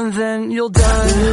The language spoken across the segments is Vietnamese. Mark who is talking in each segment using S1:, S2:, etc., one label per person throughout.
S1: and then you'll die.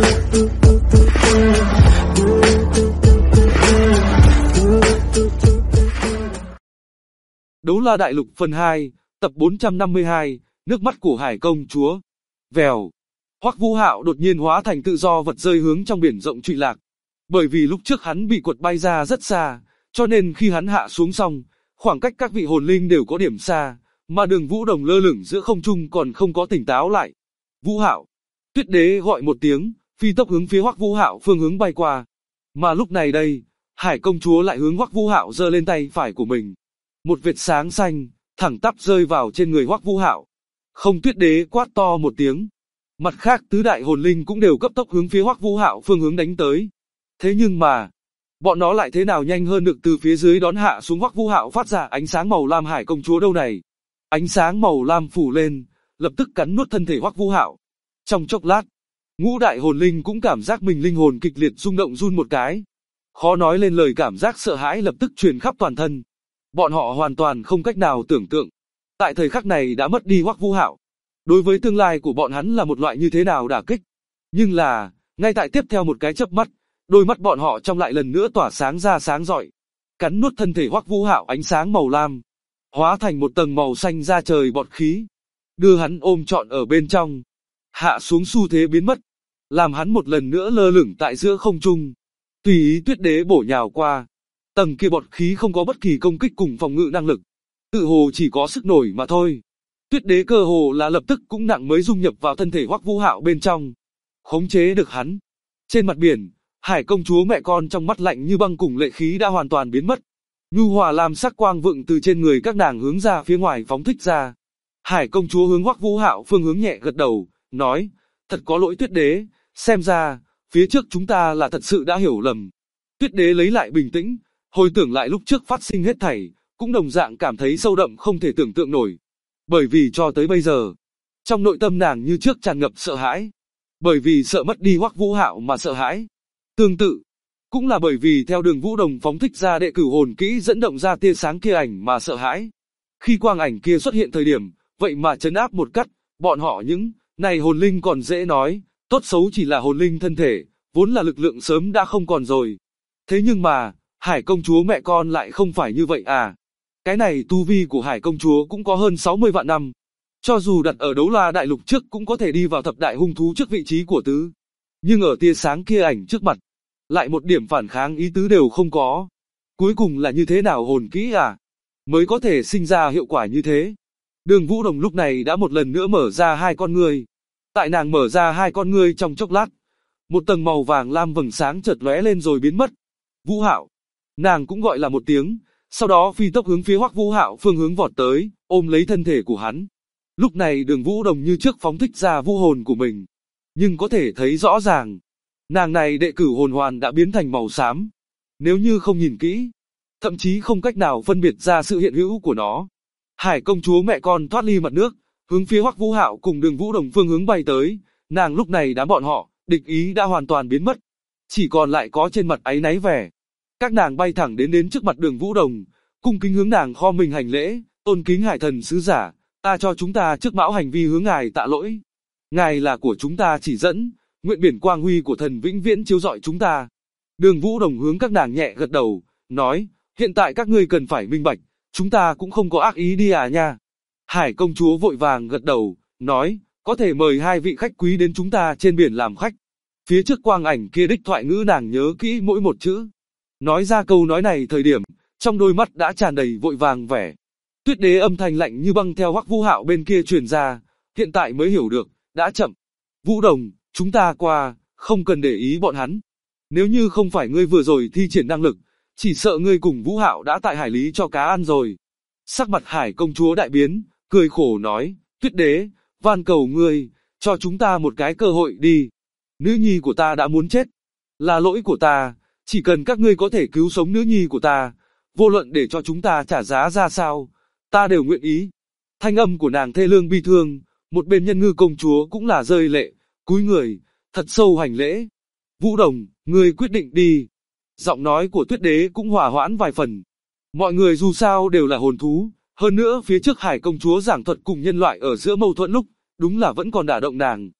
S2: Đấu La Đại Lục phần 2, tập 452, nước mắt của Hải Công Chúa. Vèo. Hoắc Vũ Hạo đột nhiên hóa thành tự do vật rơi hướng trong biển rộng trụy lạc. Bởi vì lúc trước hắn bị quật bay ra rất xa, cho nên khi hắn hạ xuống xong, khoảng cách các vị hồn linh đều có điểm xa, mà Đường Vũ Đồng lơ lửng giữa không trung còn không có tỉnh táo lại. Vũ Hạo. Tuyết Đế gọi một tiếng, phi tốc hướng phía Hoắc Vũ Hạo phương hướng bay qua. Mà lúc này đây, Hải Công Chúa lại hướng Hoắc Vũ Hạo giơ lên tay phải của mình. Một vệt sáng xanh, thẳng tắp rơi vào trên người Hoắc Vũ Hạo. Không, Tuyết Đế quát to một tiếng. Mặt khác tứ đại hồn linh cũng đều cấp tốc hướng phía Hoắc Vũ Hạo phương hướng đánh tới. Thế nhưng mà, bọn nó lại thế nào nhanh hơn được từ phía dưới đón hạ xuống Hoắc Vũ Hạo phát ra ánh sáng màu lam Hải Công Chúa đâu này. Ánh sáng màu lam phủ lên, lập tức cắn nuốt thân thể Hoắc Vũ Hạo. Trong chốc lát, ngũ đại hồn linh cũng cảm giác mình linh hồn kịch liệt rung động run một cái. Khó nói lên lời, cảm giác sợ hãi lập tức truyền khắp toàn thân. Bọn họ hoàn toàn không cách nào tưởng tượng, tại thời khắc này đã mất đi Hoắc Vũ Hạo, đối với tương lai của bọn hắn là một loại như thế nào đả kích. Nhưng là, ngay tại tiếp theo một cái chớp mắt, đôi mắt bọn họ trong lại lần nữa tỏa sáng ra sáng rọi, cắn nuốt thân thể Hoắc Vũ Hạo ánh sáng màu lam, hóa thành một tầng màu xanh da trời bọt khí, đưa hắn ôm trọn ở bên trong, hạ xuống xu thế biến mất, làm hắn một lần nữa lơ lửng tại giữa không trung. Tùy ý Tuyết Đế bổ nhào qua, tầng kia bọt khí không có bất kỳ công kích cùng phòng ngự năng lực, tự hồ chỉ có sức nổi mà thôi. Tuyết Đế cơ hồ là lập tức cũng nặng mới dung nhập vào thân thể Hoắc Vũ Hạo bên trong, khống chế được hắn. Trên mặt biển, Hải Công Chúa mẹ con trong mắt lạnh như băng cùng lệ khí đã hoàn toàn biến mất. Nhu hòa làm sắc quang vựng từ trên người các nàng hướng ra phía ngoài phóng thích ra. Hải Công Chúa hướng Hoắc Vũ Hạo phương hướng nhẹ gật đầu, nói, thật có lỗi Tuyết Đế, xem ra, phía trước chúng ta là thật sự đã hiểu lầm. Tuyết Đế lấy lại bình tĩnh, hồi tưởng lại lúc trước phát sinh hết thảy, cũng đồng dạng cảm thấy sâu đậm không thể tưởng tượng nổi. Bởi vì cho tới bây giờ, trong nội tâm nàng như trước tràn ngập sợ hãi. Bởi vì sợ mất đi Hoắc Vũ Hạo mà sợ hãi. Tương tự, cũng là bởi vì theo Đường Vũ Đồng phóng thích ra đệ cửu hồn kỹ dẫn động ra tia sáng kia ảnh mà sợ hãi. Khi quang ảnh kia xuất hiện thời điểm, vậy mà trấn áp một cắt, bọn họ những này hồn linh còn dễ nói, tốt xấu chỉ là hồn linh thân thể, vốn là lực lượng sớm đã không còn rồi. Thế nhưng mà, Hải Công Chúa mẹ con lại không phải như vậy à. Cái này tu vi của Hải Công Chúa cũng có hơn 60 vạn năm. Cho dù đặt ở Đấu La Đại Lục trước cũng có thể đi vào thập đại hung thú trước vị trí của tứ. Nhưng ở tia sáng kia ảnh trước mặt, lại một điểm phản kháng ý tứ đều không có. Cuối cùng là như thế nào hồn kỹ à? Mới có thể sinh ra hiệu quả như thế. Đường Vũ Đồng lúc này đã một lần nữa mở ra hai con ngươi. Tại nàng mở ra hai con ngươi trong chốc lát, một tầng màu vàng lam vầng sáng chợt lóe lên rồi biến mất. Vũ Hạo, nàng cũng gọi là một tiếng, sau đó phi tốc hướng phía Hoắc Vũ Hạo phương hướng vọt tới, ôm lấy thân thể của hắn. Lúc này Đường Vũ Đồng như trước phóng thích ra vũ hồn của mình, nhưng có thể thấy rõ ràng, nàng này đệ cửu hồn hoàn đã biến thành màu xám. Nếu như không nhìn kỹ, thậm chí không cách nào phân biệt ra sự hiện hữu của nó. Hải Công Chúa mẹ con thoát ly mặt nước, hướng phía Hoắc Vũ Hạo cùng Đường Vũ Đồng phương hướng bay tới. Nàng lúc này đám bọn họ, địch ý đã hoàn toàn biến mất, chỉ còn lại có trên mặt áy náy vẻ. Các nàng bay thẳng đến trước mặt Đường Vũ Đồng, cung kính hướng nàng kho mình hành lễ, tôn kính Hải Thần sứ giả, ta cho chúng ta trước mão hành vi hướng ngài tạ lỗi. Ngài là của chúng ta chỉ dẫn, nguyện biển quang huy của thần vĩnh viễn chiếu rọi chúng ta. Đường Vũ Đồng hướng các nàng nhẹ gật đầu, nói, hiện tại các ngươi cần phải minh bạch, chúng ta cũng không có ác ý đi à nha. Hải Công Chúa vội vàng gật đầu, nói, có thể mời hai vị khách quý đến chúng ta trên biển làm khách. Phía trước quang ảnh kia đích thoại ngữ nàng nhớ kỹ mỗi một chữ. Nói ra câu nói này thời điểm, trong đôi mắt đã tràn đầy vội vàng vẻ. Tuyết Đế âm thanh lạnh như băng theo Hoắc Vũ Hạo bên kia truyền ra, hiện tại mới hiểu được, đã chậm. Vũ Đồng, chúng ta qua, không cần để ý bọn hắn. Nếu như không phải ngươi vừa rồi thi triển năng lực, chỉ sợ ngươi cùng Vũ Hạo đã tại hải lý cho cá ăn rồi. Sắc mặt Hải Công Chúa đại biến, cười khổ nói, Tuyết Đế, van cầu ngươi, cho chúng ta một cái cơ hội đi. Nữ nhi của ta đã muốn chết, là lỗi của ta, chỉ cần các ngươi có thể cứu sống nữ nhi của ta, vô luận để cho chúng ta trả giá ra sao, ta đều nguyện ý. Thanh âm của nàng thê lương bi thương, một bên Nhân Ngư công chúa cũng là rơi lệ, cúi người, thật sâu hành lễ. Vũ Đồng, ngươi quyết định đi. Giọng nói của Tuyết Đế cũng hòa hoãn vài phần. Mọi người dù sao đều là hồn thú, hơn nữa phía trước Hải Công Chúa giảng thuật cùng nhân loại ở giữa mâu thuẫn lúc, đúng là vẫn còn đả động nàng.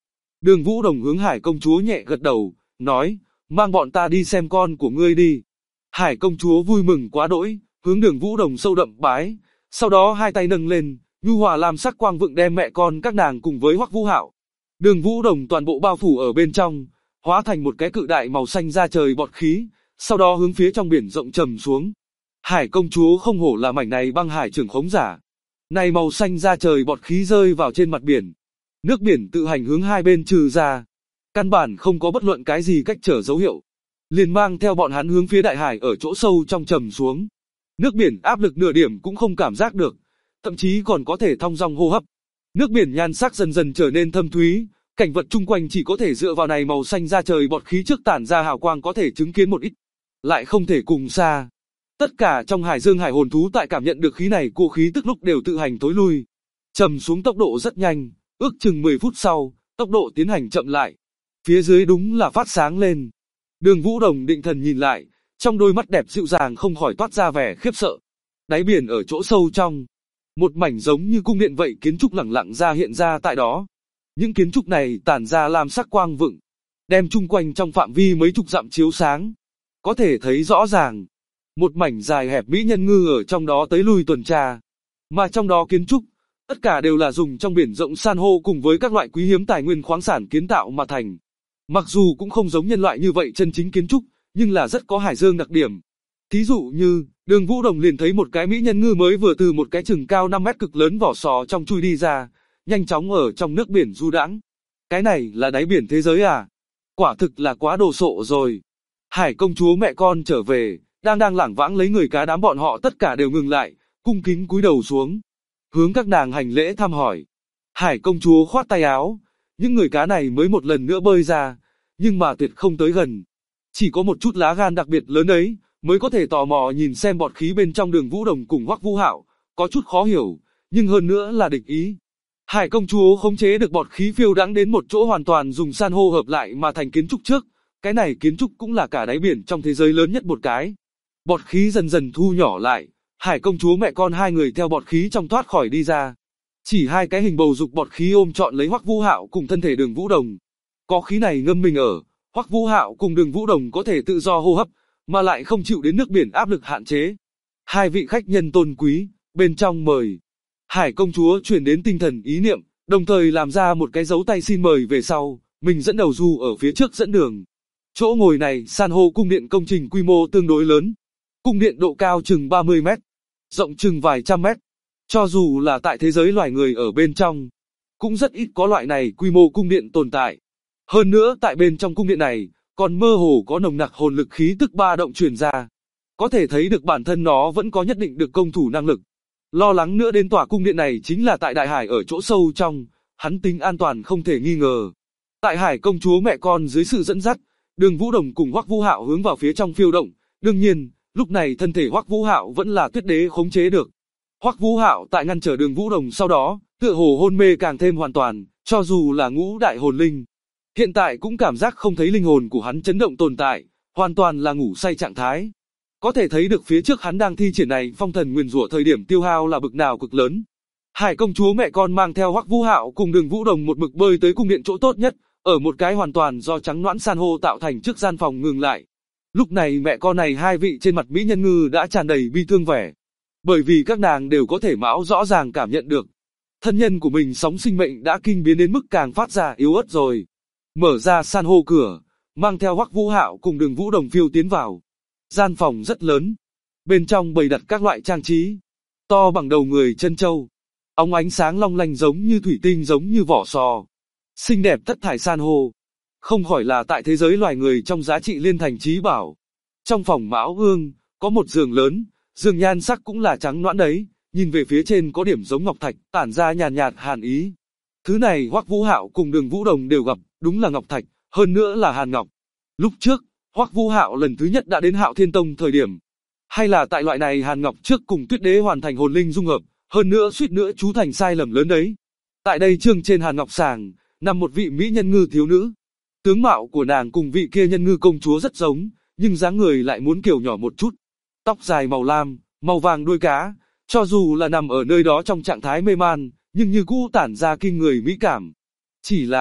S2: Đường Vũ Đồng hướng Hải công chúa nhẹ gật đầu, nói, mang bọn ta đi xem con của ngươi đi. Hải công chúa vui mừng quá đỗi, hướng Đường Vũ Đồng sâu đậm bái, sau đó hai tay nâng lên, nhu hòa làm sắc quang vượng đem mẹ con các nàng cùng với Hoắc Vũ Hạo, Đường Vũ Đồng toàn bộ bao phủ ở bên trong, hóa thành một cái cự đại màu xanh ra trời bọt khí, sau đó hướng phía trong biển rộng trầm xuống. Hải công chúa không hổ là mảnh này băng hải trưởng khống giả. Này màu xanh ra trời bọt khí rơi vào trên mặt biển. Nước biển tự hành hướng hai bên trừ ra. Căn bản không có bất luận cái gì cách trở dấu hiệu. Liền mang theo bọn hắn hướng phía đại hải ở chỗ sâu trong trầm xuống. Nước biển áp lực nửa điểm cũng không cảm giác được. Thậm chí còn có thể thong dong hô hấp. Nước biển nhan sắc dần dần trở nên thâm thúy. Cảnh vật chung quanh chỉ có thể dựa vào này màu xanh ra trời bọt khí trước tản ra hào quang có thể chứng kiến một ít. Lại không thể cùng xa. Tất cả trong hải dương hải hồn thú tại cảm nhận được khí này cô khí tức lúc đều tự hành tối lui. Trầm xuống tốc độ rất nhanh, ước chừng 10 phút sau, tốc độ tiến hành chậm lại. Phía dưới đúng là phát sáng lên. Đường Vũ Đồng định thần nhìn lại, trong đôi mắt đẹp dịu dàng không khỏi toát ra vẻ khiếp sợ. Đáy biển ở chỗ sâu trong, một mảnh giống như cung điện vậy kiến trúc lẳng lặng ra hiện ra tại đó. Những kiến trúc này tản ra làm sắc quang vượng, đem chung quanh trong phạm vi mấy chục dặm chiếu sáng. Có thể thấy rõ ràng, một mảnh dài hẹp mỹ nhân ngư ở trong đó tới lui tuần tra. Mà trong đó kiến trúc, tất cả đều là dùng trong biển rộng san hô cùng với các loại quý hiếm tài nguyên khoáng sản kiến tạo mà thành. Mặc dù cũng không giống nhân loại như vậy chân chính kiến trúc, nhưng là rất có hải dương đặc điểm. Thí dụ như, Đường Vũ Đồng liền thấy một cái mỹ nhân ngư mới vừa từ một cái chừng cao 5 mét cực lớn vỏ sò trong chui đi ra, nhanh chóng ở trong nước biển du đãng. Cái này là đáy biển thế giới à? Quả thực là quá đồ sộ rồi. Hải công chúa mẹ con trở về, đang lảng vãng lấy người cá đám bọn họ tất cả đều ngừng lại, cung kính cúi đầu xuống, hướng các nàng hành lễ thăm hỏi. Hải công chúa khoát tay áo, những người cá này mới một lần nữa bơi ra, nhưng mà tuyệt không tới gần. Chỉ có một chút lá gan đặc biệt lớn ấy, mới có thể tò mò nhìn xem bọt khí bên trong Đường Vũ Đồng cùng Hoắc Vũ Hạo, có chút khó hiểu, nhưng hơn nữa là địch ý. Hải công chúa khống chế được bọt khí phiêu đãng đến một chỗ hoàn toàn dùng san hô hợp lại mà thành kiến trúc trước, cái này kiến trúc cũng là cả đáy biển trong thế giới lớn nhất một cái. Bọt khí dần dần thu nhỏ lại, Hải công chúa mẹ con hai người theo bọt khí trong thoát khỏi đi ra. Chỉ hai cái hình bầu dục bọt khí ôm trọn lấy Hoắc Vũ Hạo cùng thân thể Đường Vũ Đồng. Có khí này ngâm mình ở, Hoắc Vũ Hạo cùng Đường Vũ Đồng có thể tự do hô hấp, mà lại không chịu đến nước biển áp lực hạn chế. Hai vị khách nhân tôn quý, bên trong mời. Hải công chúa truyền đến tinh thần ý niệm, đồng thời làm ra một cái dấu tay xin mời về sau, mình dẫn đầu du ở phía trước dẫn đường. Chỗ ngồi này san hô cung điện công trình quy mô tương đối lớn. Cung điện độ cao chừng 30 mét, rộng chừng vài trăm mét. Cho dù là tại thế giới loài người ở bên trong, cũng rất ít có loại này quy mô cung điện tồn tại. Hơn nữa tại bên trong cung điện này, còn mơ hồ có nồng nặc hồn lực khí tức ba động truyền ra. Có thể thấy được bản thân nó vẫn có nhất định được công thủ năng lực. Lo lắng nữa đến tòa cung điện này chính là tại đại hải ở chỗ sâu trong, hắn tính an toàn không thể nghi ngờ. Tại Hải công chúa mẹ con dưới sự dẫn dắt, Đường Vũ Đồng cùng Hoắc Vũ Hạo hướng vào phía trong phiêu động, đương nhiên, lúc này thân thể Hoắc Vũ Hạo vẫn là Tuyết Đế khống chế được. Hoắc Vũ Hạo tại ngăn trở Đường Vũ Đồng sau đó, tựa hồ hôn mê càng thêm hoàn toàn, cho dù là ngũ đại hồn linh, hiện tại cũng cảm giác không thấy linh hồn của hắn chấn động tồn tại, hoàn toàn là ngủ say trạng thái. Có thể thấy được phía trước hắn đang thi triển này phong thần nguyền rủa thời điểm tiêu hao là bực nào cực lớn. Hải công chúa mẹ con mang theo Hoắc Vũ Hạo cùng Đường Vũ Đồng một mực bơi tới cung điện chỗ tốt nhất, ở một cái hoàn toàn do trắng nõn san hô tạo thành trước gian phòng ngừng lại. Lúc này mẹ con này hai vị trên mặt mỹ nhân ngư đã tràn đầy bi thương vẻ, bởi vì các nàng đều có thể mão rõ ràng cảm nhận được thân nhân của mình sóng sinh mệnh đã kinh biến đến mức càng phát ra yếu ớt rồi. Mở ra san hô cửa, mang theo Hoắc Vũ Hạo cùng Đường Vũ Đồng phiêu tiến vào. Gian phòng rất lớn, bên trong bày đặt các loại trang trí, to bằng đầu người chân châu, óng ánh sáng long lanh giống như thủy tinh giống như vỏ sò, xinh đẹp thất thải san hô, không khỏi là tại thế giới loài người trong giá trị liên thành trí bảo. Trong phòng mão ương, có một giường lớn, giường nhan sắc cũng là trắng nõn đấy, nhìn về phía trên có điểm giống ngọc thạch, tản ra nhàn nhạt hàn ý. Thứ này Hoắc Vũ Hạo cùng Đường Vũ Đồng đều gặp, đúng là ngọc thạch, hơn nữa là hàn ngọc. Lúc trước, Hoắc Vũ Hạo lần thứ nhất đã đến Hạo Thiên Tông thời điểm, hay là tại loại này hàn ngọc trước cùng Tuyết Đế hoàn thành hồn linh dung hợp, hơn nữa suýt nữa chú thành sai lầm lớn đấy. Tại đây chương trên hàn ngọc sàng, nằm một vị mỹ nhân ngư thiếu nữ. Tướng mạo của nàng cùng vị kia nhân ngư công chúa rất giống, nhưng dáng người lại muốn kiểu nhỏ một chút. Tóc dài màu lam, màu vàng đuôi cá, cho dù là nằm ở nơi đó trong trạng thái mê man, nhưng như cũ tản ra kinh người mỹ cảm. Chỉ là,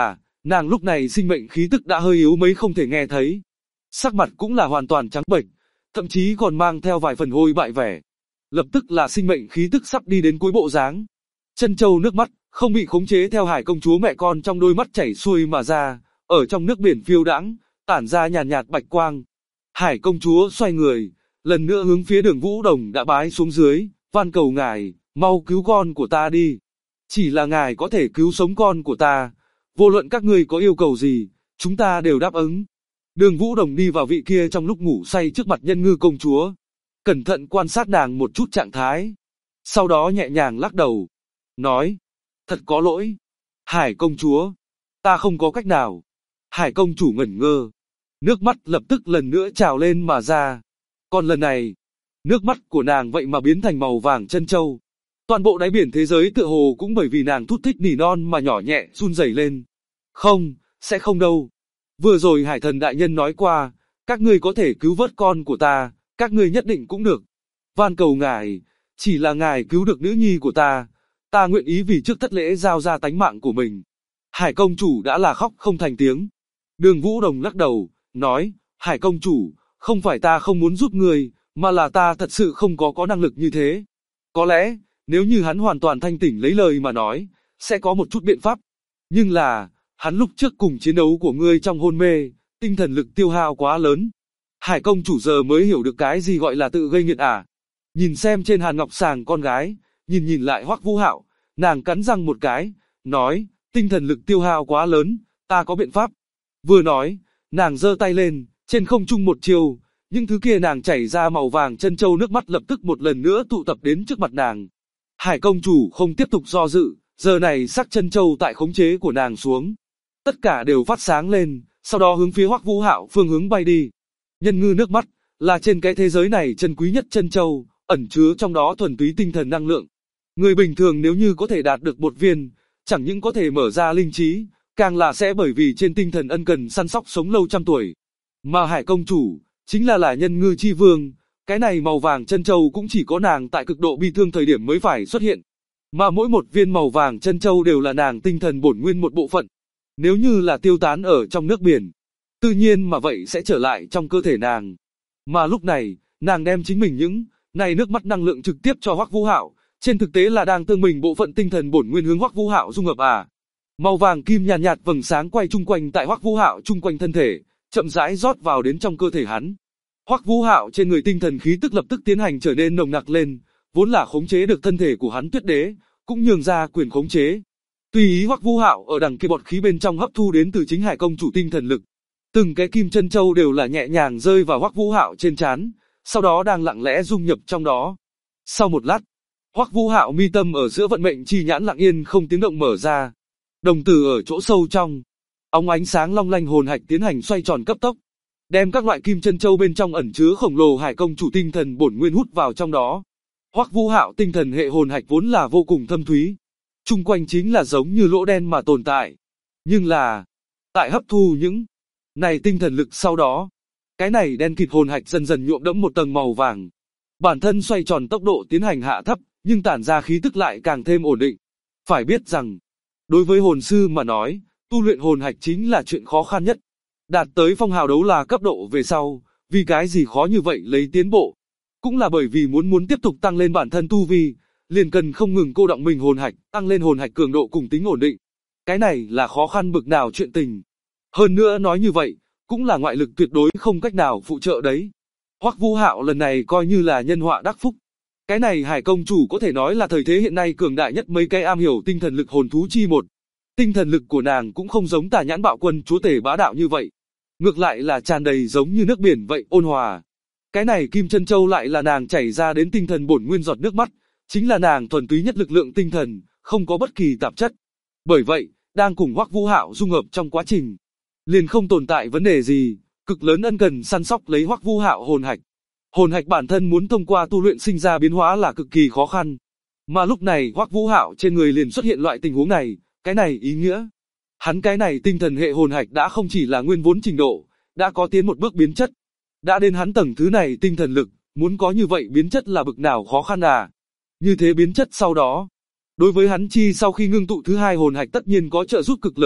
S2: Nàng lúc này sinh mệnh khí tức đã hơi yếu mấy không thể nghe thấy. Sắc mặt cũng là hoàn toàn trắng bệch, thậm chí còn mang theo vài phần hôi bại vẻ. Lập tức là sinh mệnh khí tức sắp đi đến cuối bộ dáng. Chân châu nước mắt, không bị khống chế theo Hải công chúa mẹ con trong đôi mắt chảy xuôi mà ra, ở trong nước biển phiêu đãng, tản ra nhàn nhạt bạch quang. Hải công chúa xoay người, lần nữa hướng phía Đường Vũ Đồng đã bái xuống dưới, van cầu ngài, mau cứu con của ta đi. Chỉ là ngài có thể cứu sống con của ta, vô luận các ngươi có yêu cầu gì, chúng ta đều đáp ứng. Đường Vũ Đồng đi vào vị kia trong lúc ngủ say trước mặt Nhân Ngư công chúa, cẩn thận quan sát nàng một chút trạng thái. Sau đó nhẹ nhàng lắc đầu, nói, thật có lỗi. Hải công chúa, ta không có cách nào. Hải công chủ ngẩn ngơ, nước mắt lập tức lần nữa trào lên mà ra. Còn lần này, nước mắt của nàng vậy mà biến thành màu vàng chân châu. Toàn bộ đáy biển thế giới tựa hồ cũng bởi vì nàng thút thít nỉ non mà nhỏ nhẹ run rẩy lên. Không, sẽ không đâu. Vừa rồi Hải thần đại nhân nói qua, các ngươi có thể cứu vớt con của ta, các ngươi nhất định cũng được. Van cầu ngài, chỉ là ngài cứu được nữ nhi của ta nguyện ý vì trước thất lễ giao ra tánh mạng của mình. Hải công chủ đã là khóc không thành tiếng. Đường Vũ Đồng lắc đầu, nói, Hải công chủ, không phải ta không muốn giúp người, mà là ta thật sự không có năng lực như thế. Có lẽ, nếu như hắn hoàn toàn thanh tỉnh lấy lời mà nói, sẽ có một chút biện pháp. Nhưng là, hắn lúc trước cùng chiến đấu của ngươi trong hôn mê, tinh thần lực tiêu hao quá lớn. Hải công chủ giờ mới hiểu được cái gì gọi là tự gây nghiện à. Nhìn xem trên Hàn Ngọc Sàng con gái, nhìn lại Hoắc Vũ Hạo, nàng cắn răng một cái, nói, tinh thần lực tiêu hao quá lớn, ta có biện pháp. Vừa nói, nàng giơ tay lên, trên không trung một chiều, những thứ kia nàng chảy ra màu vàng chân châu nước mắt lập tức một lần nữa tụ tập đến trước mặt nàng. Hải công chủ không tiếp tục do dự, giờ này sắc chân châu tại khống chế của nàng xuống. Tất cả đều phát sáng lên, sau đó hướng phía Hoắc Vũ Hạo phương hướng bay đi. Nhân ngư nước mắt, là trên cái thế giới này chân quý nhất chân châu, ẩn chứa trong đó thuần túy tinh thần năng lượng. Người bình thường nếu như có thể đạt được một viên, chẳng những có thể mở ra linh trí, càng là sẽ bởi vì trên tinh thần ân cần săn sóc sống lâu trăm tuổi. Mà Hải công chủ, chính là nhân ngư chi vương, cái này màu vàng chân châu cũng chỉ có nàng tại cực độ bi thương thời điểm mới phải xuất hiện. Mà mỗi một viên màu vàng chân châu đều là nàng tinh thần bổn nguyên một bộ phận. Nếu như là tiêu tán ở trong nước biển, tự nhiên mà vậy sẽ trở lại trong cơ thể nàng. Mà lúc này, nàng đem chính mình những này nước mắt năng lượng trực tiếp cho Hoắc Vũ Hạo, trên thực tế là đang tương mình bộ phận tinh thần bổn nguyên hướng Hoắc Vũ Hạo dung hợp à. Màu vàng kim nhàn nhạt vầng sáng quay chung quanh tại Hoắc Vũ Hạo chung quanh thân thể, chậm rãi rót vào đến trong cơ thể hắn. Hoắc Vũ Hạo trên người tinh thần khí tức lập tức tiến hành trở nên nồng nặc lên, vốn là khống chế được thân thể của hắn Tuyết Đế, cũng nhường ra quyền khống chế. Tùy ý Hoắc Vũ Hạo ở đằng kia bọt khí bên trong hấp thu đến từ chính Hải công chủ tinh thần lực. Từng cái kim chân châu đều là nhẹ nhàng rơi vào Hoắc Vũ Hạo trên trán, sau đó đang lặng lẽ dung nhập trong đó. Sau một lát, Hoắc Vũ Hạo mi tâm ở giữa vận mệnh chi nhãn lặng yên không tiếng động mở ra. Đồng tử ở chỗ sâu trong, óng ánh sáng long lanh hồn hạch tiến hành xoay tròn cấp tốc, đem các loại kim chân châu bên trong ẩn chứa khổng lồ Hải công chủ tinh thần bổn nguyên hút vào trong đó. Hoắc Vũ Hạo tinh thần hệ hồn hạch vốn là vô cùng thâm thúy, chung quanh chính là giống như lỗ đen mà tồn tại. Nhưng là, tại hấp thu những này tinh thần lực sau đó, cái này đen kịt hồn hạch dần dần nhuộm đẫm một tầng màu vàng. Bản thân xoay tròn tốc độ tiến hành hạ thấp, nhưng tản ra khí tức lại càng thêm ổn định. Phải biết rằng, đối với hồn sư mà nói, tu luyện hồn hạch chính là chuyện khó khăn nhất. Đạt tới phong hào đấu la cấp độ về sau, vì cái gì khó như vậy lấy tiến bộ. Cũng là bởi vì muốn tiếp tục tăng lên bản thân tu vi, liền cần không ngừng cô đọng mình hồn hạch, tăng lên hồn hạch cường độ cùng tính ổn định. Cái này là khó khăn bực nào chuyện tình. Hơn nữa nói như vậy, cũng là ngoại lực tuyệt đối không cách nào phụ trợ đấy. Hoắc Vũ Hạo lần này coi như là nhân họa đắc phúc. Cái này Hải công chủ có thể nói là thời thế hiện nay cường đại nhất mấy cái am hiểu tinh thần lực hồn thú chi một. Tinh thần lực của nàng cũng không giống Tà Nhãn Bạo Quân chúa tể bá đạo như vậy. Ngược lại là tràn đầy giống như nước biển vậy ôn hòa. Cái này Kim Chân Châu lại là nàng chảy ra đến tinh thần bổn nguyên giọt nước mắt, chính là nàng thuần túy nhất lực lượng tinh thần, không có bất kỳ tạp chất. Bởi vậy, đang cùng Hoắc Vũ Hạo dung hợp trong quá trình, liền không tồn tại vấn đề gì, cực lớn ân cần săn sóc lấy Hoắc Vũ Hạo hồn hạch. Hồn hạch bản thân muốn thông qua tu luyện sinh ra biến hóa là cực kỳ khó khăn. Mà lúc này Hoắc Vũ Hạo trên người liền xuất hiện loại tình huống này, cái này ý nghĩa. Hắn cái này tinh thần hệ hồn hạch đã không chỉ là nguyên vốn trình độ, đã có tiến một bước biến chất. Đã đến hắn tầng thứ này tinh thần lực, muốn có như vậy biến chất là bực nào khó khăn à. Như thế biến chất sau đó, đối với hắn chi sau khi ngưng tụ thứ hai hồn hạch tất nhiên có trợ giúp cực lớn,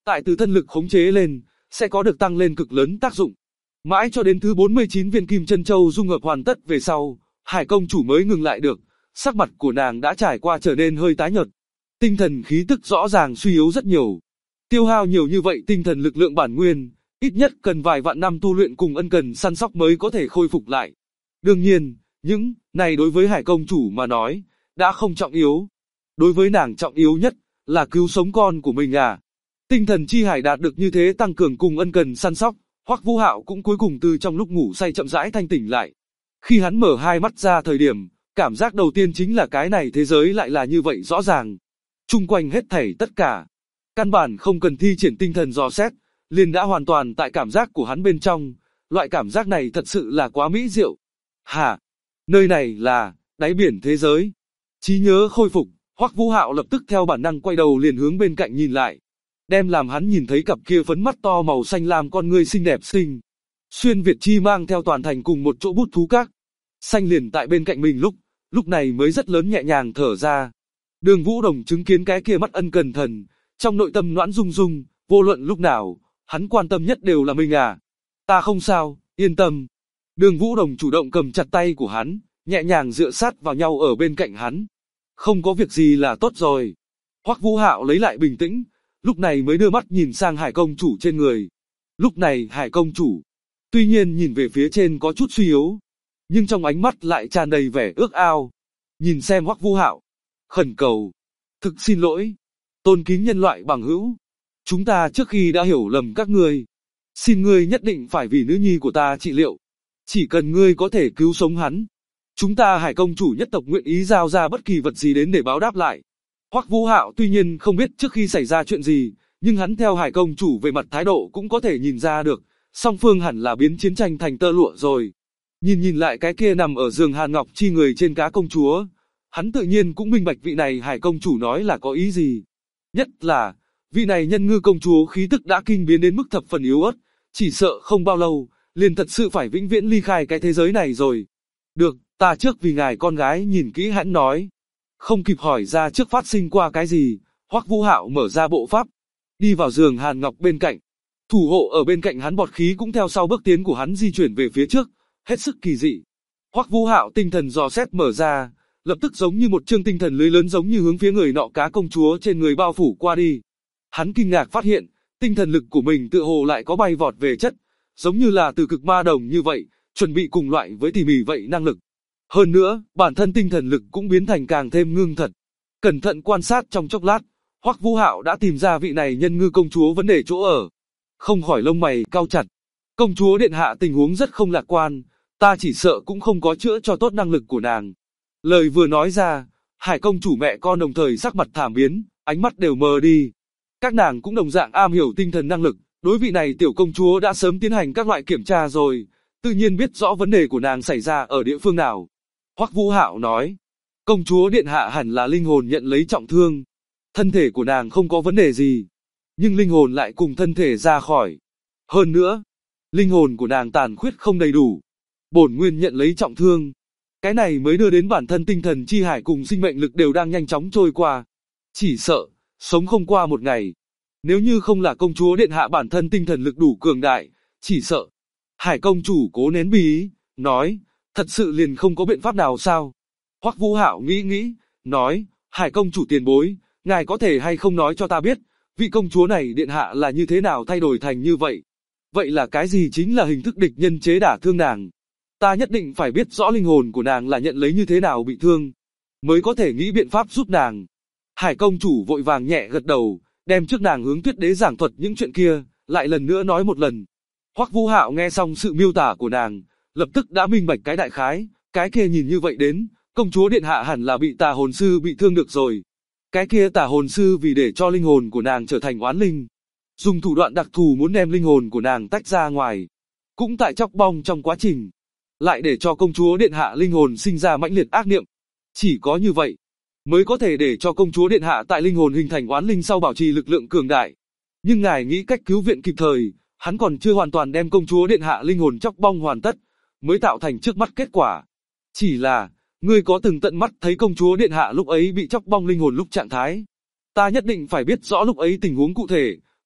S2: tại từ thân lực khống chế lên, sẽ có được tăng lên cực lớn tác dụng. Mãi cho đến thứ 49 viên kim chân châu dung hợp hoàn tất về sau, Hải công chủ mới ngừng lại được, sắc mặt của nàng đã trải qua trở nên hơi tái nhợt. Tinh thần khí tức rõ ràng suy yếu rất nhiều. Tiêu hao nhiều như vậy tinh thần lực lượng bản nguyên, ít nhất cần vài vạn năm tu luyện cùng ân cần săn sóc mới có thể khôi phục lại. Đương nhiên, những này đối với Hải công chủ mà nói, đã không trọng yếu. Đối với nàng trọng yếu nhất, là cứu sống con của mình à. Tinh thần chi hải đạt được như thế tăng cường cùng ân cần săn sóc, Hoắc Vũ Hạo cũng cuối cùng từ trong lúc ngủ say chậm rãi thanh tỉnh lại. Khi hắn mở hai mắt ra thời điểm, cảm giác đầu tiên chính là cái này thế giới lại là như vậy rõ ràng. Chung quanh hết thảy tất cả, căn bản không cần thi triển tinh thần dò xét, liền đã hoàn toàn tại cảm giác của hắn bên trong, loại cảm giác này thật sự là quá mỹ diệu. Hả? Nơi này là đáy biển thế giới. Trí nhớ khôi phục, Hoắc Vũ Hạo lập tức theo bản năng quay đầu liền hướng bên cạnh nhìn lại. Đem làm hắn nhìn thấy cặp kia phấn mắt to màu xanh lam con ngươi xinh đẹp xinh. Xuyên Việt Chi mang theo toàn thành cùng một chỗ bút thú các. Xanh liền tại bên cạnh mình lúc này mới rất lớn nhẹ nhàng thở ra. Đường Vũ Đồng chứng kiến cái kia mắt ân cần thần, trong nội tâm noãn rung rung, vô luận lúc nào, hắn quan tâm nhất đều là mình à. Ta không sao, yên tâm. Đường Vũ Đồng chủ động cầm chặt tay của hắn, nhẹ nhàng dựa sát vào nhau ở bên cạnh hắn. Không có việc gì là tốt rồi. Hoắc Vũ Hạo lấy lại bình tĩnh, lúc này mới đưa mắt nhìn sang Hải công chủ trên người. Lúc này Hải công chủ, tuy nhiên nhìn về phía trên có chút suy yếu, nhưng trong ánh mắt lại tràn đầy vẻ ước ao. Nhìn xem Hoắc Vũ Hạo, khẩn cầu, thực xin lỗi, tôn kính nhân loại bằng hữu. Chúng ta trước khi đã hiểu lầm các ngươi, xin ngươi nhất định phải vì nữ nhi của ta trị liệu. Chỉ cần ngươi có thể cứu sống hắn, chúng ta Hải công chủ nhất tộc nguyện ý giao ra bất kỳ vật gì đến để báo đáp lại. Hoắc Vũ Hạo tuy nhiên không biết trước khi xảy ra chuyện gì, nhưng hắn theo Hải công chủ về mặt thái độ cũng có thể nhìn ra được, song phương hẳn là biến chiến tranh thành tơ lụa rồi. Nhìn lại cái kia nằm ở giường Hàn Ngọc Chi người trên cá công chúa, hắn tự nhiên cũng minh bạch vị này Hải công chủ nói là có ý gì. Nhất là, vị này nhân ngư công chúa khí tức đã kinh biến đến mức thập phần yếu ớt, chỉ sợ không bao lâu, liền thật sự phải vĩnh viễn ly khai cái thế giới này rồi. Được, ta trước vì ngài con gái nhìn kỹ hắn nói. Không kịp hỏi ra trước phát sinh qua cái gì, Hoắc Vũ Hạo mở ra bộ pháp, đi vào giường Hàn Ngọc bên cạnh. Thủ hộ ở bên cạnh hắn bọt khí cũng theo sau bước tiến của hắn di chuyển về phía trước, hết sức kỳ dị. Hoắc Vũ Hạo tinh thần dò xét mở ra, lập tức giống như một chương tinh thần lưới lớn giống như hướng phía người nọ cá công chúa trên người bao phủ qua đi. Hắn kinh ngạc phát hiện, tinh thần lực của mình tựa hồ lại có bay vọt về chất, giống như là từ cực ma đồng như vậy, chuẩn bị cùng loại với tỉ mỉ vậy năng lực. Hơn nữa, bản thân tinh thần lực cũng biến thành càng thêm ngưng thật. Cẩn thận quan sát trong chốc lát, Hoắc Vũ Hạo đã tìm ra vị này nhân ngư công chúa vấn đề chỗ ở. Không khỏi lông mày cau chặt. Công chúa điện hạ tình huống rất không lạc quan, ta chỉ sợ cũng không có chữa cho tốt năng lực của nàng. Lời vừa nói ra, Hải công chủ mẹ con đồng thời sắc mặt thảm biến, ánh mắt đều mờ đi. Các nàng cũng đồng dạng am hiểu tinh thần năng lực, đối vị này tiểu công chúa đã sớm tiến hành các loại kiểm tra rồi, tự nhiên biết rõ vấn đề của nàng xảy ra ở địa phương nào. Hoắc Vũ Hạo nói, công chúa điện hạ hẳn là linh hồn nhận lấy trọng thương, thân thể của nàng không có vấn đề gì, nhưng linh hồn lại cùng thân thể ra khỏi. Hơn nữa, linh hồn của nàng tàn khuyết không đầy đủ, bổn nguyên nhận lấy trọng thương. Cái này mới đưa đến bản thân tinh thần chi hải cùng sinh mệnh lực đều đang nhanh chóng trôi qua. Chỉ sợ, sống không qua một ngày. Nếu như không là công chúa điện hạ bản thân tinh thần lực đủ cường đại, chỉ sợ. Hải công chủ cố nén bi ý, nói, thật sự liền không có biện pháp nào sao? Hoắc Vũ Hạo nghĩ, nói, Hải công chủ tiền bối, ngài có thể hay không nói cho ta biết, vị công chúa này điện hạ là như thế nào thay đổi thành như vậy? Vậy là cái gì chính là hình thức địch nhân chế đả thương nàng? Ta nhất định phải biết rõ linh hồn của nàng là nhận lấy như thế nào bị thương, mới có thể nghĩ biện pháp giúp nàng. Hải công chủ vội vàng nhẹ gật đầu, đem trước nàng hướng Tuyết Đế giảng thuật những chuyện kia, lại lần nữa nói một lần. Hoắc Vũ Hạo nghe xong sự miêu tả của nàng, lập tức đã minh bạch cái đại khái, cái kia nhìn như vậy đến, công chúa điện hạ hẳn là bị tà hồn sư bị thương được rồi. Cái kia tà hồn sư vì để cho linh hồn của nàng trở thành oán linh, dùng thủ đoạn đặc thù muốn đem linh hồn của nàng tách ra ngoài. Cũng tại chóc bong trong quá trình, lại để cho công chúa điện hạ linh hồn sinh ra mãnh liệt ác niệm. Chỉ có như vậy, mới có thể để cho công chúa điện hạ tại linh hồn hình thành oán linh sau bảo trì lực lượng cường đại. Nhưng ngài nghĩ cách cứu viện kịp thời, hắn còn chưa hoàn toàn đem công chúa điện hạ linh hồn chóc bong hoàn tất, mới tạo thành trước mắt kết quả. Chỉ là, ngươi có từng tận mắt thấy công chúa điện hạ lúc ấy bị chóc bong linh hồn lúc trạng thái? Ta nhất định phải biết rõ lúc ấy tình huống cụ thể,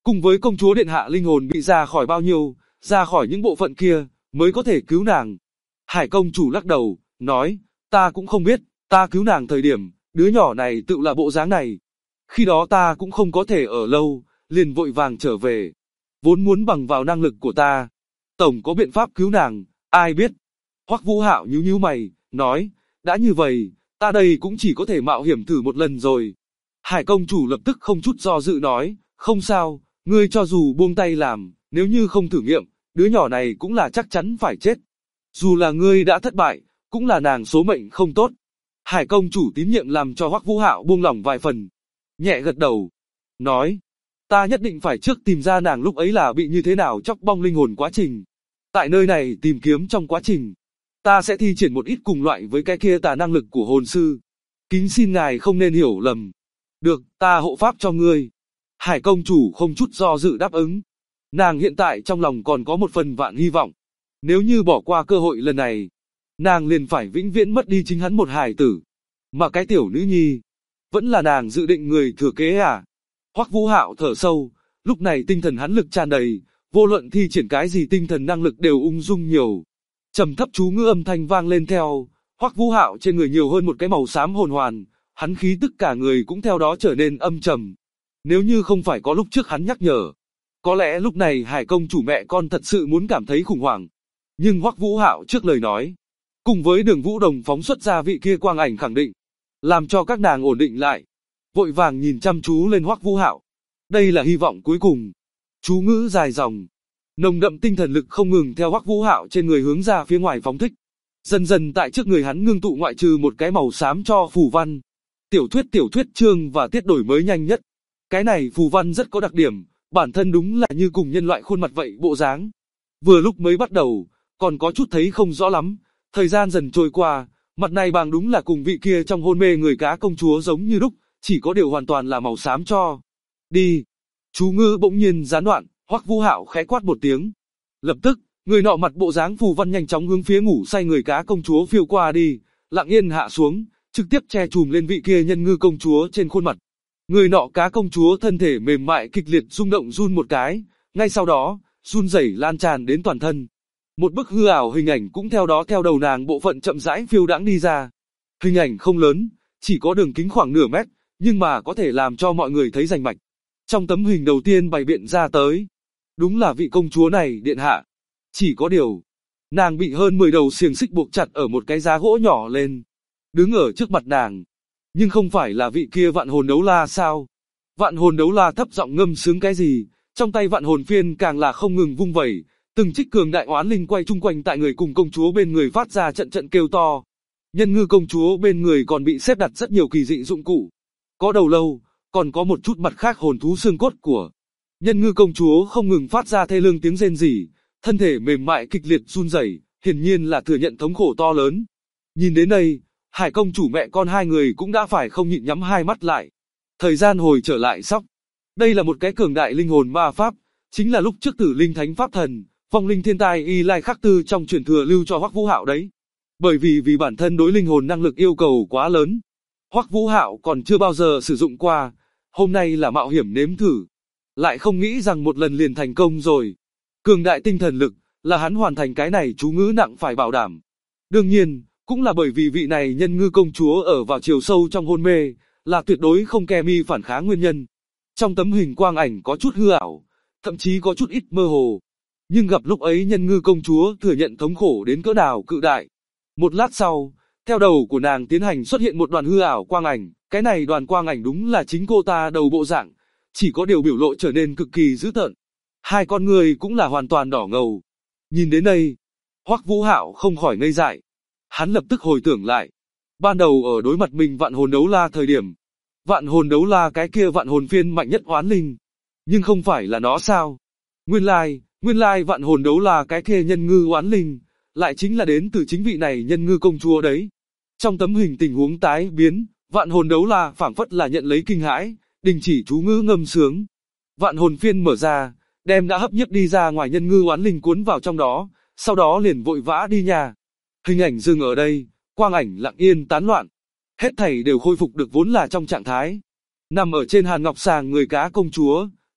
S2: cùng với công chúa điện hạ linh hồn bị ra khỏi bao nhiêu, ra khỏi những bộ phận kia, mới có thể cứu nàng. Hải công chủ lắc đầu, nói, ta cũng không biết, ta cứu nàng thời điểm, đứa nhỏ này tự là bộ dáng này. Khi đó ta cũng không có thể ở lâu, liền vội vàng trở về. Vốn muốn bằng vào năng lực của ta, tổng có biện pháp cứu nàng, ai biết. Hoắc Vũ Hạo nhíu nhíu mày, nói, đã như vậy, ta đây cũng chỉ có thể mạo hiểm thử một lần rồi. Hải công chủ lập tức không chút do dự nói, không sao, ngươi cho dù buông tay làm, nếu như không thử nghiệm, đứa nhỏ này cũng là chắc chắn phải chết. Dù là ngươi đã thất bại, cũng là nàng số mệnh không tốt. Hải công chủ tín nhiệm làm cho Hoắc Vũ Hạo buông lỏng vài phần. Nhẹ gật đầu, nói, ta nhất định phải trước tìm ra nàng lúc ấy là bị như thế nào chóc bong linh hồn quá trình. Tại nơi này tìm kiếm trong quá trình, ta sẽ thi triển một ít cùng loại với cái kia tà năng lực của hồn sư. Kính xin ngài không nên hiểu lầm. Được, ta hộ pháp cho ngươi. Hải công chủ không chút do dự đáp ứng. Nàng hiện tại trong lòng còn có một phần vạn hy vọng. Nếu như bỏ qua cơ hội lần này, nàng liền phải vĩnh viễn mất đi chính hắn một hài tử. Mà cái tiểu nữ nhi, vẫn là nàng dự định người thừa kế à? Hoắc Vũ Hạo thở sâu, lúc này tinh thần hắn lực tràn đầy, vô luận thi triển cái gì tinh thần năng lực đều ung dung nhiều. Trầm thấp chú ngữ âm thanh vang lên theo, Hoắc Vũ Hạo trên người nhiều hơn một cái màu xám hồn hoàn, hắn khí tức cả người cũng theo đó trở nên âm trầm. Nếu như không phải có lúc trước hắn nhắc nhở, có lẽ lúc này Hải công chủ mẹ con thật sự muốn cảm thấy khủng hoảng. Nhưng Hoắc Vũ Hạo trước lời nói, cùng với Đường Vũ Đồng phóng xuất ra vị kia quang ảnh khẳng định, làm cho các nàng ổn định lại, vội vàng nhìn chăm chú lên Hoắc Vũ Hạo. Đây là hy vọng cuối cùng. Chú ngữ dài dòng, nồng đậm tinh thần lực không ngừng theo Hoắc Vũ Hạo trên người hướng ra phía ngoài phóng thích. Dần dần tại trước người hắn ngưng tụ ngoại trừ một cái màu xám cho phù văn. Tiểu thuyết chương và tiết đổi mới nhanh nhất. Cái này phù văn rất có đặc điểm, bản thân đúng là như cùng nhân loại khuôn mặt vậy bộ dáng. Vừa lúc mới bắt đầu, còn có chút thấy không rõ lắm, thời gian dần trôi qua, mặt này bàng đúng là cùng vị kia trong hôn mê người cá công chúa giống như lúc, chỉ có điều hoàn toàn là màu xám cho. Đi. Chú ngữ bỗng nhiên gián đoạn, Hoắc Vũ Hạo khẽ quát một tiếng. Lập tức, người nọ mặt bộ dáng phù văn nhanh chóng hướng phía ngủ say người cá công chúa phiêu qua đi, lặng yên hạ xuống, trực tiếp che chùm lên vị kia nhân ngư công chúa trên khuôn mặt. Người nọ cá công chúa thân thể mềm mại kịch liệt rung động run một cái, ngay sau đó, run rẩy lan tràn đến toàn thân. Một bức hư ảo hình ảnh cũng theo đó theo đầu nàng bộ phận chậm rãi phiêu đãng đi ra. Hình ảnh không lớn, chỉ có đường kính khoảng nửa mét, nhưng mà có thể làm cho mọi người thấy rành mạch. Trong tấm hình đầu tiên bày biện ra tới, đúng là vị công chúa này điện hạ. Chỉ có điều, nàng bị hơn 10 đầu xiềng xích buộc chặt ở một cái giá gỗ nhỏ lên, đứng ở trước mặt nàng. Nhưng không phải là vị kia vạn hồn đấu la sao? Vạn hồn đấu la thấp giọng ngâm sướng cái gì, trong tay vạn hồn phiên càng là không ngừng vung vẩy, từng trích cường đại oán linh quay chung quanh tại người cùng công chúa bên người phát ra trận trận kêu to. Nhân ngư công chúa bên người còn bị xếp đặt rất nhiều kỳ dị dụng cụ. Có đầu lâu, còn có một chút mặt khác hồn thú xương cốt của. Nhân ngư công chúa không ngừng phát ra thê lương tiếng rên rỉ, thân thể mềm mại kịch liệt run rẩy, hiển nhiên là thừa nhận thống khổ to lớn. Nhìn đến đây, Hải công chủ mẹ con hai người cũng đã phải không nhịn nhắm hai mắt lại. Thời gian hồi trở lại sóc. Đây là một cái cường đại linh hồn ma pháp, chính là lúc trước Tử Linh Thánh Pháp Thần, Phong Linh Thiên Tai Y Lai Khắc Tư trong truyền thừa lưu cho Hoắc Vũ Hạo đấy. Bởi vì bản thân đối linh hồn năng lực yêu cầu quá lớn, Hoắc Vũ Hạo còn chưa bao giờ sử dụng qua, hôm nay là mạo hiểm nếm thử. Lại không nghĩ rằng một lần liền thành công rồi. Cường đại tinh thần lực, là hắn hoàn thành cái này chú ngữ nặng phải bảo đảm. Đương nhiên, cũng là bởi vì vị này nhân ngư công chúa ở vào chiều sâu trong hôn mê, là tuyệt đối không kè mi phản kháng nguyên nhân. Trong tấm hình quang ảnh có chút hư ảo, thậm chí có chút ít mơ hồ. Nhưng gặp lúc ấy nhân ngư công chúa thừa nhận thống khổ đến cỡ nào cự đại. Một lát sau, theo đầu của nàng tiến hành xuất hiện một đoàn hư ảo quang ảnh, cái này đoàn quang ảnh đúng là chính cô ta đầu bộ dạng, chỉ có điều biểu lộ trở nên cực kỳ dữ tợn. Hai con người cũng là hoàn toàn đỏ ngầu. Nhìn đến đây, Hoắc Vũ Hạo không khỏi ngây dại. Hắn lập tức hồi tưởng lại. Ban đầu ở đối mặt mình vạn hồn đấu la thời điểm. Vạn hồn đấu la cái kia vạn hồn phiên mạnh nhất oán linh. Nhưng không phải là nó sao? Nguyên lai vạn hồn đấu la cái kia nhân ngư oán linh. Lại chính là đến từ chính vị này nhân ngư công chúa đấy. Trong tấm hình tình huống tái biến, vạn hồn đấu la phảng phất là nhận lấy kinh hãi, đình chỉ chú ngữ ngâm sướng. Vạn hồn phiên mở ra, đem đã hấp nhiếp đi ra ngoài nhân ngư oán linh cuốn vào trong đó, sau đó liền vội vã đi nhà. Hình ảnh dừng ở đây, quang ảnh lặng yên tán loạn. Hết thảy đều khôi phục được vốn là trong trạng thái. Nằm ở trên hàn ngọc sàng người cá công chúa,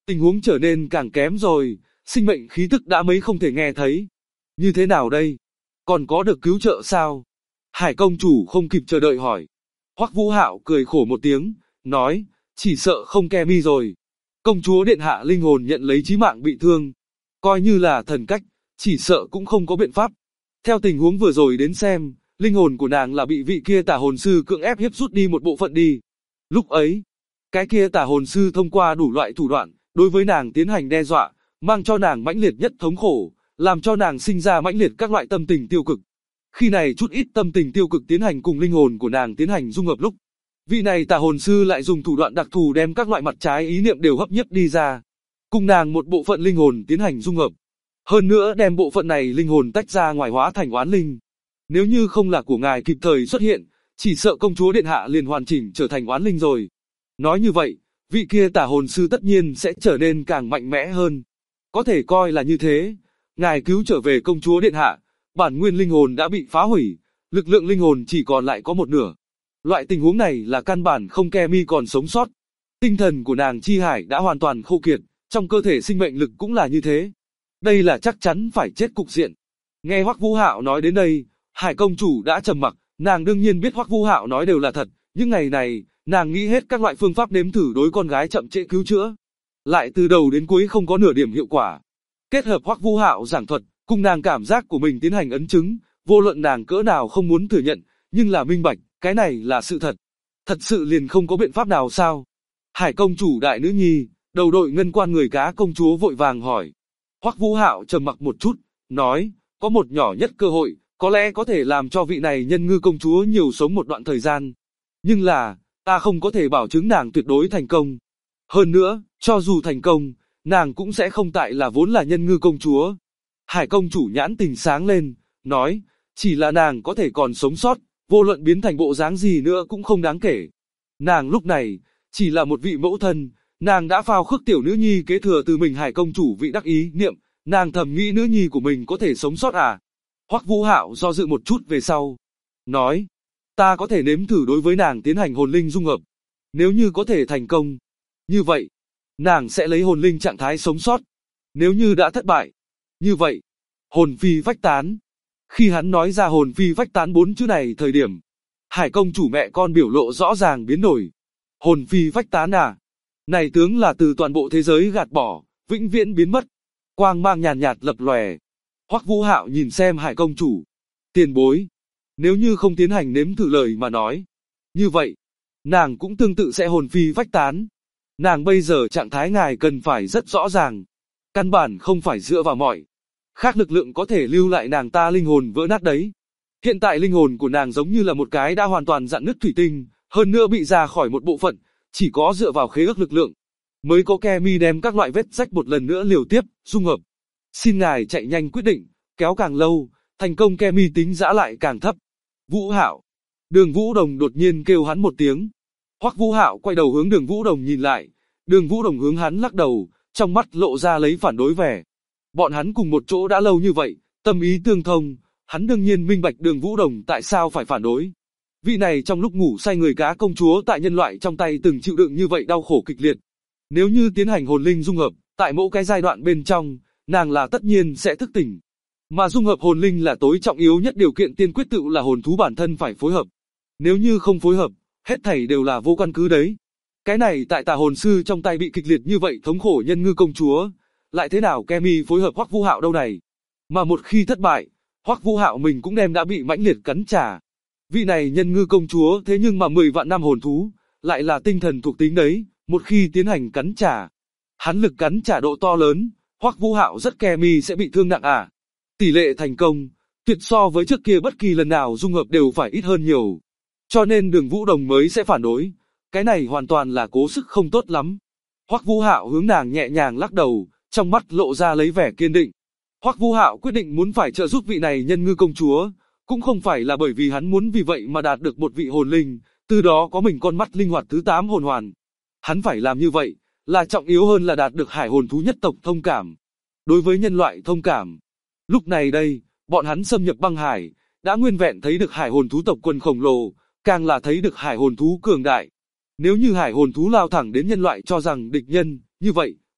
S2: Tình huống trở nên càng kém rồi, sinh mệnh khí tức đã mấy không thể nghe thấy. Như thế nào đây? Còn có được cứu trợ sao? Hải công chủ không kịp chờ đợi hỏi. Hoắc Vũ Hạo cười khổ một tiếng, nói, chỉ sợ không Kemi rồi. Công chúa điện hạ linh hồn nhận lấy chí mạng bị thương. Coi như là thần cách, chỉ sợ cũng không có biện pháp. Theo tình huống vừa rồi đến xem, linh hồn của nàng là bị vị kia tà hồn sư cưỡng ép hiếp rút đi một bộ phận đi. Lúc ấy, cái kia tà hồn sư thông qua đủ loại thủ đoạn, đối với nàng tiến hành đe dọa, mang cho nàng mãnh liệt nhất thống khổ, làm cho nàng sinh ra mãnh liệt các loại tâm tình tiêu cực. Khi này chút ít tâm tình tiêu cực tiến hành cùng linh hồn của nàng tiến hành dung hợp lúc, vị này tà hồn sư lại dùng thủ đoạn đặc thù đem các loại mặt trái ý niệm đều hấp nhiếp đi ra, cùng nàng một bộ phận linh hồn tiến hành dung hợp. Hơn nữa đem bộ phận này linh hồn tách ra ngoài hóa thành oán linh. Nếu như không là của ngài kịp thời xuất hiện, chỉ sợ công chúa điện hạ liền hoàn chỉnh trở thành oán linh rồi. Nói như vậy, vị kia tà hồn sư tất nhiên sẽ trở nên càng mạnh mẽ hơn. Có thể coi là như thế, ngài cứu trở về công chúa điện hạ, bản nguyên linh hồn đã bị phá hủy, lực lượng linh hồn chỉ còn lại có một nửa. Loại tình huống này là căn bản không Kemi còn sống sót. Tinh thần của nàng chi hải đã hoàn toàn khô kiệt, trong cơ thể sinh mệnh lực cũng là như thế. Đây là chắc chắn phải chết cục diện. Nghe Hoắc Vũ Hạo nói đến đây, Hải công chủ đã trầm mặc, nàng đương nhiên biết Hoắc Vũ Hạo nói đều là thật, nhưng ngày này, nàng nghĩ hết các loại phương pháp nếm thử đối con gái chậm trễ cứu chữa. Lại từ đầu đến cuối không có nửa điểm hiệu quả. Kết hợp Hoắc Vũ Hạo giảng thuật, cùng nàng cảm giác của mình tiến hành ấn chứng, vô luận nàng cỡ nào không muốn thừa nhận, nhưng là minh bạch, cái này là sự thật. Thật sự liền không có biện pháp nào sao? Hải công chủ đại nữ nhi, đầu đội ngân quan người cá công chúa vội vàng hỏi. Hoắc Vũ Hạo trầm mặc một chút, nói, có một nhỏ nhất cơ hội, có lẽ có thể làm cho vị này nhân ngư công chúa nhiều sống một đoạn thời gian. Nhưng là, ta không có thể bảo chứng nàng tuyệt đối thành công. Hơn nữa, cho dù thành công, nàng cũng sẽ không tại là vốn là nhân ngư công chúa. Hải công chủ nhãn tình sáng lên, nói, chỉ là nàng có thể còn sống sót, vô luận biến thành bộ dáng gì nữa cũng không đáng kể. Nàng lúc này, chỉ là một vị mẫu thân, nàng đã phao khước tiểu nữ nhi kế thừa từ mình Hải công chủ vị đắc ý niệm, nàng thầm nghĩ nữ nhi của mình có thể sống sót à. Hoắc Vũ Hạo do dự một chút về sau, nói, ta có thể nếm thử đối với nàng tiến hành hồn linh dung hợp. Nếu như có thể thành công, như vậy, nàng sẽ lấy hồn linh trạng thái sống sót. Nếu như đã thất bại, như vậy, hồn phi phách tán. Khi hắn nói ra hồn phi phách tán 4 chữ này thời điểm, Hải công chủ mẹ con biểu lộ rõ ràng biến đổi. Hồn phi phách tán à? Này tướng là từ toàn bộ thế giới gạt bỏ, vĩnh viễn biến mất. Quang mang nhàn nhạt lập lòe. Hoắc Vũ Hạo nhìn xem Hải công chủ. Tiền bối, nếu như không tiến hành nếm thử lời mà nói, như vậy, nàng cũng tương tự sẽ hồn phi phách tán. Nàng bây giờ trạng thái ngài cần phải rất rõ ràng. Căn bản không phải dựa vào mọi khác lực lượng có thể lưu lại nàng ta linh hồn vỡ nát đấy. Hiện tại linh hồn của nàng giống như là một cái đã hoàn toàn rạn nứt thủy tinh, hơn nữa bị ra khỏi một bộ phận, chỉ có dựa vào khế ước lực lượng, mới có Kemi đem các loại vết rách một lần nữa liều tiếp, dung hợp. Xin ngài chạy nhanh quyết định, kéo càng lâu, thành công Kemi tính giã lại càng thấp. Vũ Hạo. Đường Vũ Đồng đột nhiên kêu hắn một tiếng. Hoắc Vũ Hạo quay đầu hướng Đường Vũ Đồng nhìn lại, Đường Vũ Đồng hướng hắn lắc đầu, trong mắt lộ ra lấy phản đối vẻ. Bọn hắn cùng một chỗ đã lâu như vậy, tâm ý tương thông, hắn đương nhiên minh bạch Đường Vũ Đồng tại sao phải phản đối. Vị này trong lúc ngủ say người cá công chúa tại nhân loại trong tay từng chịu đựng như vậy đau khổ kịch liệt. Nếu như tiến hành hồn linh dung hợp, tại mỗi cái giai đoạn bên trong, nàng là tất nhiên sẽ thức tỉnh. Mà dung hợp hồn linh là tối trọng yếu nhất điều kiện tiên quyết tự là hồn thú bản thân phải phối hợp. Nếu như không phối hợp, hết thảy đều là vô căn cứ đấy. Cái này tại tà hồn sư trong tay bị kịch liệt như vậy thống khổ nhân ngư công chúa, lại thế nào Kemi phối hợp Hoắc Vũ Hạo đâu này. Mà một khi thất bại, Hoắc Vũ Hạo mình cũng đem đã bị mãnh liệt cắn trả. Vị này nhân ngư công chúa thế nhưng mà 10 vạn năm hồn thú, lại là tinh thần thuộc tính đấy, một khi tiến hành cắn trả. Hắn lực cắn trả độ to lớn, Hoắc Vũ Hạo rất Kemi sẽ bị thương nặng à. Tỷ lệ thành công, tuyệt so với trước kia bất kỳ lần nào dung hợp đều phải ít hơn nhiều. Cho nên Đường Vũ Đồng mới sẽ phản đối, cái này hoàn toàn là cố sức không tốt lắm. Hoắc Vũ Hạo hướng nàng nhẹ nhàng lắc đầu, trong mắt lộ ra lấy vẻ kiên định. Hoắc Vũ Hạo quyết định muốn phải trợ giúp vị này nhân ngư công chúa, cũng không phải là bởi vì hắn muốn vì vậy mà đạt được một vị hồn linh, từ đó có mình con mắt linh hoạt thứ 8 hồn hoàn. Hắn phải làm như vậy, là trọng yếu hơn là đạt được hải hồn thú nhất tộc thông cảm. Đối với nhân loại thông cảm, lúc này đây, bọn hắn xâm nhập băng hải, đã nguyên vẹn thấy được hải hồn thú tộc quần khổng lồ, càng là thấy được hải hồn thú cường đại. Nếu như hải hồn thú lao thẳng đến nhân loại cho rằng địch nhân, như vậy,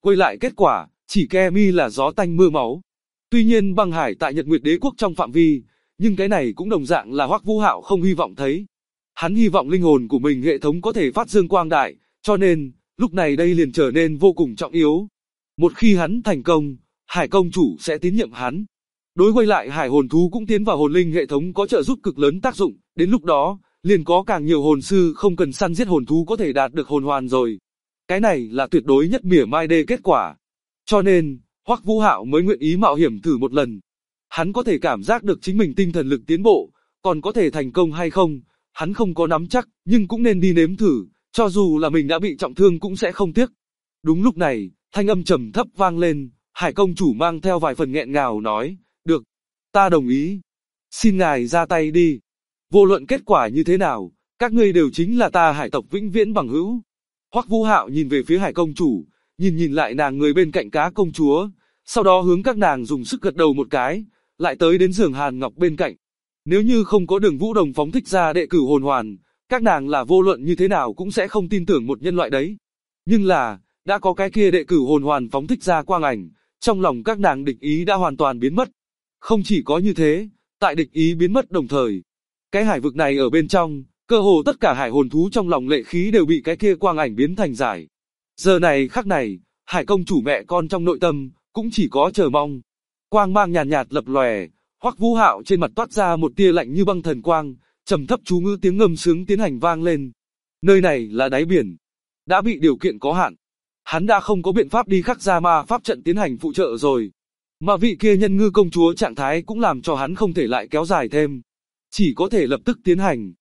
S2: Quay lại kết quả, chỉ Kemi là gió tanh mưa máu. Tuy nhiên băng hải tại Nhật Nguyệt Đế quốc trong phạm vi, nhưng cái này cũng đồng dạng là Hoắc Vũ Hạo không hy vọng thấy. Hắn hy vọng linh hồn của mình hệ thống có thể phát dương quang đại, cho nên, lúc này đây liền trở nên vô cùng trọng yếu. Một khi hắn thành công, Hải công chủ sẽ tín nhiệm hắn. Đối quay lại hải hồn thú cũng tiến vào hồn linh hệ thống có trợ giúp cực lớn tác dụng, đến lúc đó, liền có càng nhiều hồn sư không cần săn giết hồn thú có thể đạt được hồn hoàn rồi. Cái này là tuyệt đối nhất mỉa mai đê kết quả. Cho nên, Hoắc Vũ Hạo mới nguyện ý mạo hiểm thử một lần. Hắn có thể cảm giác được chính mình tinh thần lực tiến bộ, còn có thể thành công hay không, hắn không có nắm chắc, nhưng cũng nên đi nếm thử, cho dù là mình đã bị trọng thương cũng sẽ không tiếc. Đúng lúc này, thanh âm trầm thấp vang lên, Hải công chủ mang theo vài phần nghẹn ngào nói, được, ta đồng ý. Xin ngài ra tay đi. Vô luận kết quả như thế nào, các ngươi đều chính là ta hải tộc vĩnh viễn bằng hữu. Hoắc Vũ Hạo nhìn về phía Hải công chủ, nhìn lại nàng người bên cạnh cá công chúa, sau đó hướng các nàng dùng sức gật đầu một cái, lại tới đến giường Hàn Ngọc bên cạnh. Nếu như không có Đường Vũ Đồng phóng thích ra đệ cửu hồn hoàn, các nàng là vô luận như thế nào cũng sẽ không tin tưởng một nhân loại đấy. Nhưng là, đã có cái kia đệ cửu hồn hoàn phóng thích ra quang ảnh, trong lòng các nàng địch ý đã hoàn toàn biến mất. Không chỉ có như thế, tại địch ý biến mất đồng thời, cái hải vực này ở bên trong, cơ hồ tất cả hải hồn thú trong lòng lệ khí đều bị cái kia quang ảnh biến thành giải. Giờ này khắc này, Hải công chủ mẹ con trong nội tâm, cũng chỉ có chờ mong. Quang mang nhàn nhạt lập lòe, Hoắc Vũ Hạo trên mặt toát ra một tia lạnh như băng thần quang, trầm thấp chú ngữ tiếng ngâm sướng tiến hành vang lên. Nơi này là đáy biển, đã bị điều kiện có hạn. Hắn đã không có biện pháp đi khắc ra ma pháp trận tiến hành phụ trợ rồi. Mà vị kia nhân ngư công chúa trạng thái cũng làm cho hắn không thể lại kéo dài thêm. Chỉ có thể lập tức tiến hành.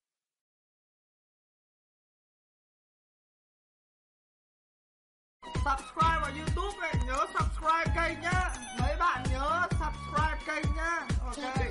S1: Subscribe vào YouTube ấy, nhớ subscribe kênh nhá. Mấy bạn nhớ subscribe kênh nhá. Ok.